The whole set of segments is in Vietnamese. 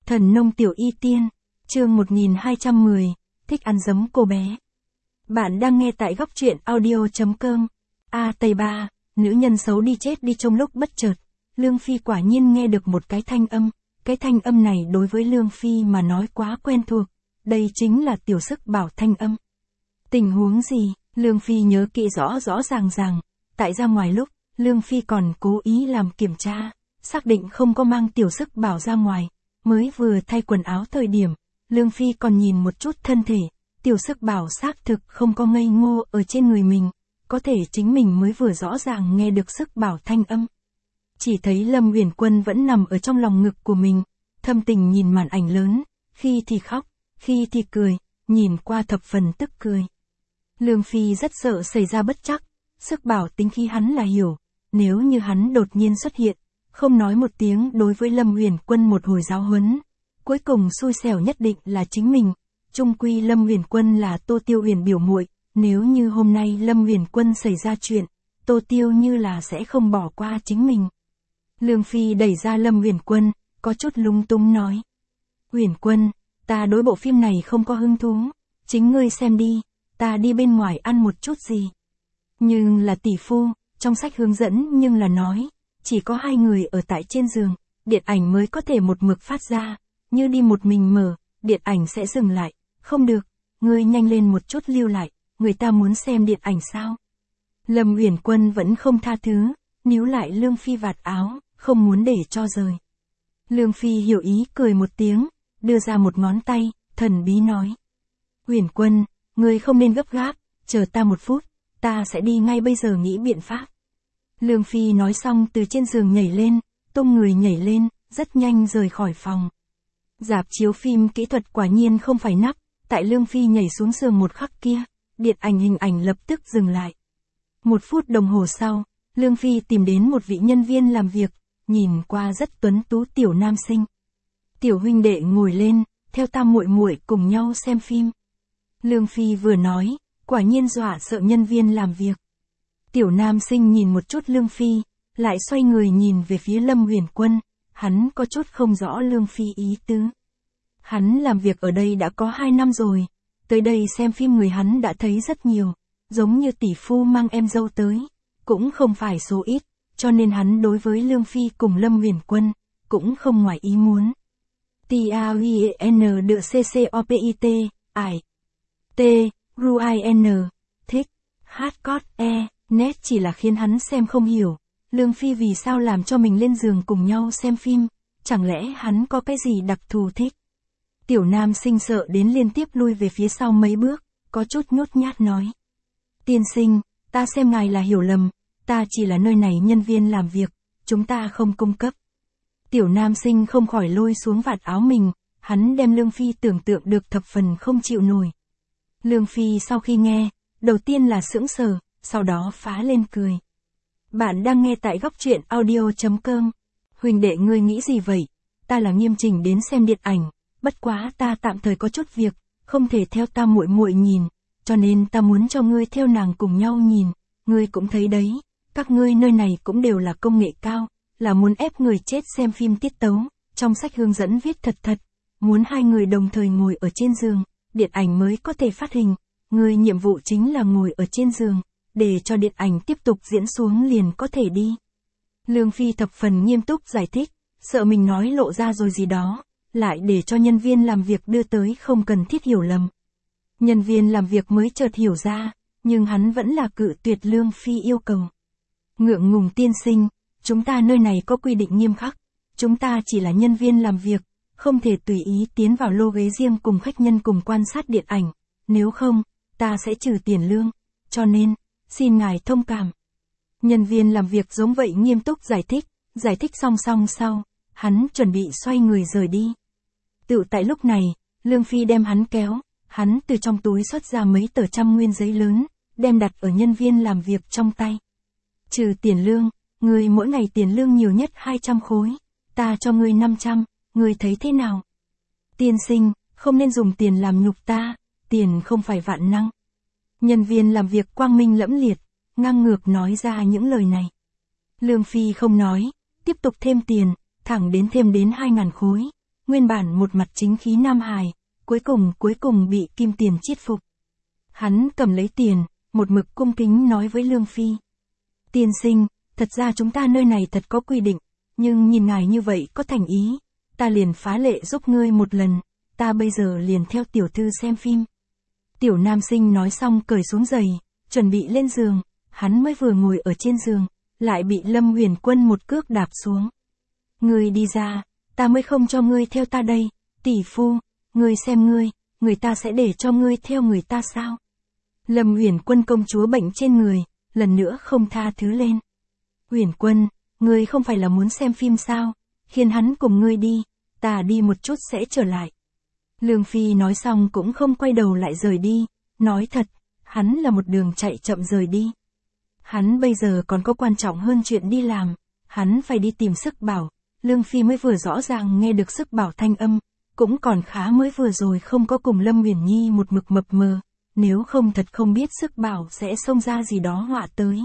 Thần nông tiểu y tiên, chương 1210, thích ăn giấm cô bé. Bạn đang nghe tại góc truyện audio.com. Tây Ba, nữ nhân xấu đi chết đi trong lúc bất chợt. Lương Phi quả nhiên nghe được một cái thanh âm. Cái thanh âm này đối với Lương Phi mà nói quá quen thuộc. Đây chính là tiểu sức bảo thanh âm. Tình huống gì? Lương Phi nhớ kỹ rõ ràng. Tại ra ngoài lúc, Lương Phi còn cố ý làm kiểm tra, xác định không có mang tiểu sức bảo ra ngoài. Mới vừa thay quần áo thời điểm, Lương Phi còn nhìn một chút thân thể, tiểu sức bảo xác thực không có ngây ngô ở trên người mình, có thể chính mình mới vừa rõ ràng nghe được sức bảo thanh âm. Chỉ thấy Lâm Uyển Quân vẫn nằm ở trong lòng ngực của mình, thâm tình nhìn màn ảnh lớn, khi thì khóc, khi thì cười, nhìn qua thập phần tức cười. Lương Phi rất sợ xảy ra bất trắc, sức bảo tính khi hắn là hiểu, nếu như hắn đột nhiên xuất hiện, không nói một tiếng đối với Lâm Uyển Quân một hồi giáo huấn, cuối cùng xui xẻo nhất định là chính mình. Chung quy Lâm Uyển Quân là Tô Tiêu Huyền biểu muội, nếu như hôm nay Lâm Uyển Quân xảy ra chuyện, Tô Tiêu như là sẽ không bỏ qua chính mình. Lương Phi đẩy ra Lâm Uyển Quân, có chút lung tung nói: "Uyển Quân, ta đối bộ phim này không có hứng thú, chính ngươi xem đi, ta đi bên ngoài ăn một chút gì." Nhưng là tỷ phu, trong sách hướng dẫn nhưng là nói, chỉ có hai người ở tại trên giường, điện ảnh mới có thể một mực phát ra, như đi một mình mở, điện ảnh sẽ dừng lại, không được, ngươi nhanh lên một chút lưu lại, người ta muốn xem điện ảnh sao. Lâm Uyển Quân vẫn không tha thứ, níu lại Lương Phi vạt áo, không muốn để cho rời. Lương Phi hiểu ý cười một tiếng, đưa ra một ngón tay, thần bí nói: "Uyển Quân, ngươi không nên gấp gáp, chờ ta một phút, ta sẽ đi ngay bây giờ nghĩ biện pháp." Lương Phi nói xong từ trên giường nhảy lên, tung người nhảy lên, rất nhanh rời khỏi phòng. Rạp chiếu phim kỹ thuật quả nhiên không phải nắp, tại Lương Phi nhảy xuống giường một khắc kia, điện ảnh hình ảnh lập tức dừng lại. 1 phút đồng hồ sau, Lương Phi tìm đến một vị nhân viên làm việc, nhìn qua rất tuấn tú tiểu nam sinh. "Tiểu huynh đệ ngồi lên, theo ta muội muội cùng nhau xem phim." Lương Phi vừa nói, quả nhiên dọa sợ nhân viên làm việc. Tiểu nam sinh nhìn một chút Lương Phi, lại xoay người nhìn về phía Lâm Uyển Quân, hắn có chút không rõ Lương Phi ý tứ. Hắn làm việc ở đây đã có 2 năm rồi, tới đây xem phim người hắn đã thấy rất nhiều, giống như tỷ phu mang em dâu tới, cũng không phải số ít, cho nên hắn đối với Lương Phi cùng Lâm Uyển Quân, cũng không ngoài ý muốn. TAUIN được CCOPIT, ải. T, RUIN, thích, hardcore net chỉ là khiến hắn xem không hiểu, Lương Phi vì sao làm cho mình lên giường cùng nhau xem phim, chẳng lẽ hắn có cái gì đặc thù thích. Tiểu nam sinh sợ đến liên tiếp lui về phía sau mấy bước, có chút nhút nhát nói: "Tiên sinh, ta xem ngài là hiểu lầm, ta chỉ là nơi này nhân viên làm việc, chúng ta không cung cấp." Tiểu nam sinh không khỏi lôi xuống vạt áo mình, hắn đem Lương Phi tưởng tượng được thập phần không chịu nổi. Lương Phi sau khi nghe, đầu tiên là sững sờ, sau đó phá lên cười. Bạn đang nghe tại góc truyện audio.com. "Huynh đệ ngươi nghĩ gì vậy? Ta là nghiêm chỉnh đến xem điện ảnh, bất quá ta tạm thời có chút việc, không thể theo ta muội muội nhìn, cho nên ta muốn cho ngươi theo nàng cùng nhau nhìn, ngươi cũng thấy đấy, các ngươi nơi này cũng đều là công nghệ cao, là muốn ép người chết xem phim tiết tấu, trong sách hướng dẫn viết thật, muốn hai người đồng thời ngồi ở trên giường, điện ảnh mới có thể phát hình, ngươi nhiệm vụ chính là ngồi ở trên giường, để cho điện ảnh tiếp tục diễn xuống liền có thể đi." Lương Phi thập phần nghiêm túc giải thích, sợ mình nói lộ ra rồi gì đó, lại để cho nhân viên làm việc đưa tới không cần thiết hiểu lầm. Nhân viên làm việc mới chợt hiểu ra, nhưng hắn vẫn là cự tuyệt Lương Phi yêu cầu. "Ngượng ngùng tiên sinh, chúng ta nơi này có quy định nghiêm khắc, chúng ta chỉ là nhân viên làm việc, không thể tùy ý tiến vào lô ghế riêng cùng khách nhân cùng quan sát điện ảnh, nếu không, ta sẽ trừ tiền lương, cho nên, xin ngài thông cảm." Nhân viên làm việc giống vậy nghiêm túc giải thích song sau, hắn chuẩn bị xoay người rời đi. Tựu tại lúc này, Lương Phi đem hắn kéo, hắn từ trong túi xuất ra mấy tờ 100 nguyên giấy lớn, đem đặt ở nhân viên làm việc trong tay. "Trừ tiền lương, ngươi mỗi ngày tiền lương nhiều nhất 200 khối, ta cho ngươi 500, ngươi thấy thế nào?" "Tiên sinh, không nên dùng tiền làm nhục ta, tiền không phải vạn năng." Nhân viên làm việc quang minh lẫm liệt, ngang ngược nói ra những lời này. Lương Phi không nói, tiếp tục thêm tiền, thẳng đến thêm đến 2.000 khối. nguyên bản một mặt chính khí nam hài, cuối cùng bị Kim Tiền chiết phục. Hắn cầm lấy tiền, một mực cung kính nói với Lương Phi. Tiên sinh, thật ra chúng ta nơi này thật có quy định, nhưng nhìn ngài như vậy có thành ý, ta liền phá lệ giúp ngươi một lần, ta bây giờ liền theo tiểu thư xem phim. Tiểu nam sinh nói xong cởi xuống giày, chuẩn bị lên giường, hắn mới vừa ngồi ở trên giường, lại bị Lâm Huyền Quân một cước đạp xuống. Ngươi đi ra, ta mới không cho ngươi theo ta đây, tỷ phu, ngươi xem ngươi, người ta sẽ để cho ngươi theo người ta sao? Lâm Huyền Quân công chúa bệnh trên người, lần nữa không tha thứ lên. Huyền Quân, ngươi không phải là muốn xem phim sao, khiến hắn cùng ngươi đi, ta đi một chút sẽ trở lại. Lương Phi nói xong cũng không quay đầu lại rời đi, nói thật, hắn là một đường chạy chậm rời đi. Hắn bây giờ còn có quan trọng hơn chuyện đi làm, hắn phải đi tìm Sức Bảo. Lương Phi mới vừa rõ ràng nghe được Sức Bảo thanh âm, cũng còn khá mới vừa rồi không có cùng Lâm Huyền Nhi một mực mập mờ, nếu không thật không biết Sức Bảo sẽ xông ra gì đó họa tới.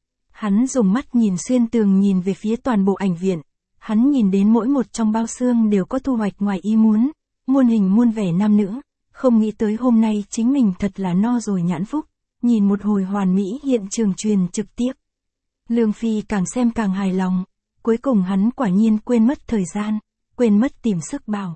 Hắn dùng mắt nhìn xuyên tường nhìn về phía toàn bộ ảnh viện, hắn nhìn đến mỗi một trong bao xương đều có thu hoạch ngoài ý muốn, muôn hình muôn vẻ nam nữ, không nghĩ tới hôm nay chính mình thật là no rồi nhãn phúc, nhìn một hồi hoàn mỹ hiện trường truyền trực tiếp. Lương Phi càng xem càng hài lòng, cuối cùng hắn quả nhiên quên mất thời gian, quên mất tìm Sức Bảo.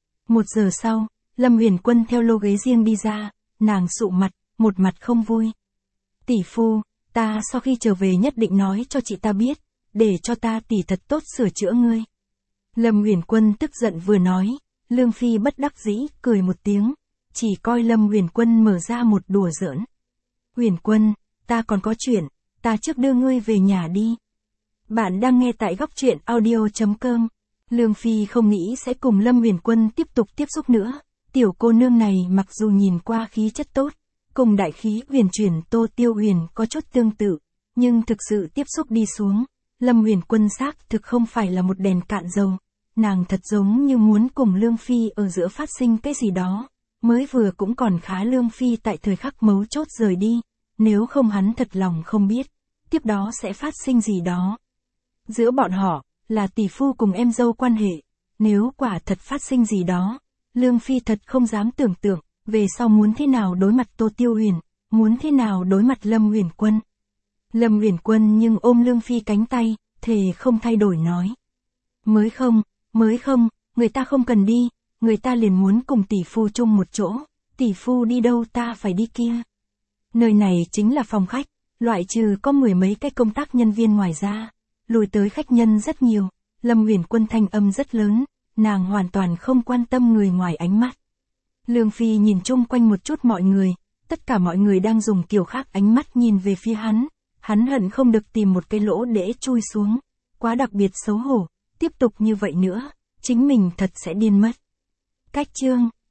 1 giờ sau, Lâm Huyền Quân theo lô ghế riêng đi ra, nàng sụ mặt, một mặt không vui. Tỷ phu, ta sau khi trở về nhất định nói cho chị ta biết, để cho ta tỷ thật tốt sửa chữa ngươi. Lâm Huyền Quân tức giận vừa nói, Lương Phi bất đắc dĩ, cười một tiếng, chỉ coi Lâm Huyền Quân mở ra một đùa giỡn. Huyền Quân, ta còn có chuyện, ta trước đưa ngươi về nhà đi. Bạn đang nghe tại góc truyện audio.com. Lương Phi không nghĩ sẽ cùng Lâm Huyền Quân tiếp tục tiếp xúc nữa, tiểu cô nương này mặc dù nhìn qua khí chất tốt, cùng đại khí huyền chuyển Tô Tiêu Huyền có chút tương tự, nhưng thực sự tiếp xúc đi xuống, Lâm Huyền Quân xác thực không phải là một đèn cạn dầu, nàng thật giống như muốn cùng Lương Phi ở giữa phát sinh cái gì đó, mới vừa cũng còn khá Lương Phi tại thời khắc mấu chốt rời đi, nếu không hắn thật lòng không biết, tiếp đó sẽ phát sinh gì đó. Giữa bọn họ, là tỷ phu cùng em dâu quan hệ, nếu quả thật phát sinh gì đó, Lương Phi thật không dám tưởng tượng, về sau muốn thế nào đối mặt Tô Tiêu Huyền, muốn thế nào đối mặt Lâm Huyền Quân. Lâm Huyền Quân nhưng ôm Lương Phi cánh tay, thề không thay đổi nói. Mới không, người ta không cần đi, người ta liền muốn cùng tỷ phu chung một chỗ, tỷ phu đi đâu ta phải đi kia. Nơi này chính là phòng khách, loại trừ có 10 mấy cái công tác nhân viên ngoài ra, lùi tới khách nhân rất nhiều, Lâm Huyền Quân thanh âm rất lớn, nàng hoàn toàn không quan tâm người ngoài ánh mắt. Lương Phi nhìn chung quanh một chút mọi người, tất cả mọi người đang dùng kiểu khác ánh mắt nhìn về phía hắn hận không được tìm một cái lỗ để chui xuống, quá đặc biệt xấu hổ, tiếp tục như vậy nữa, chính mình thật sẽ điên mất. Cách chương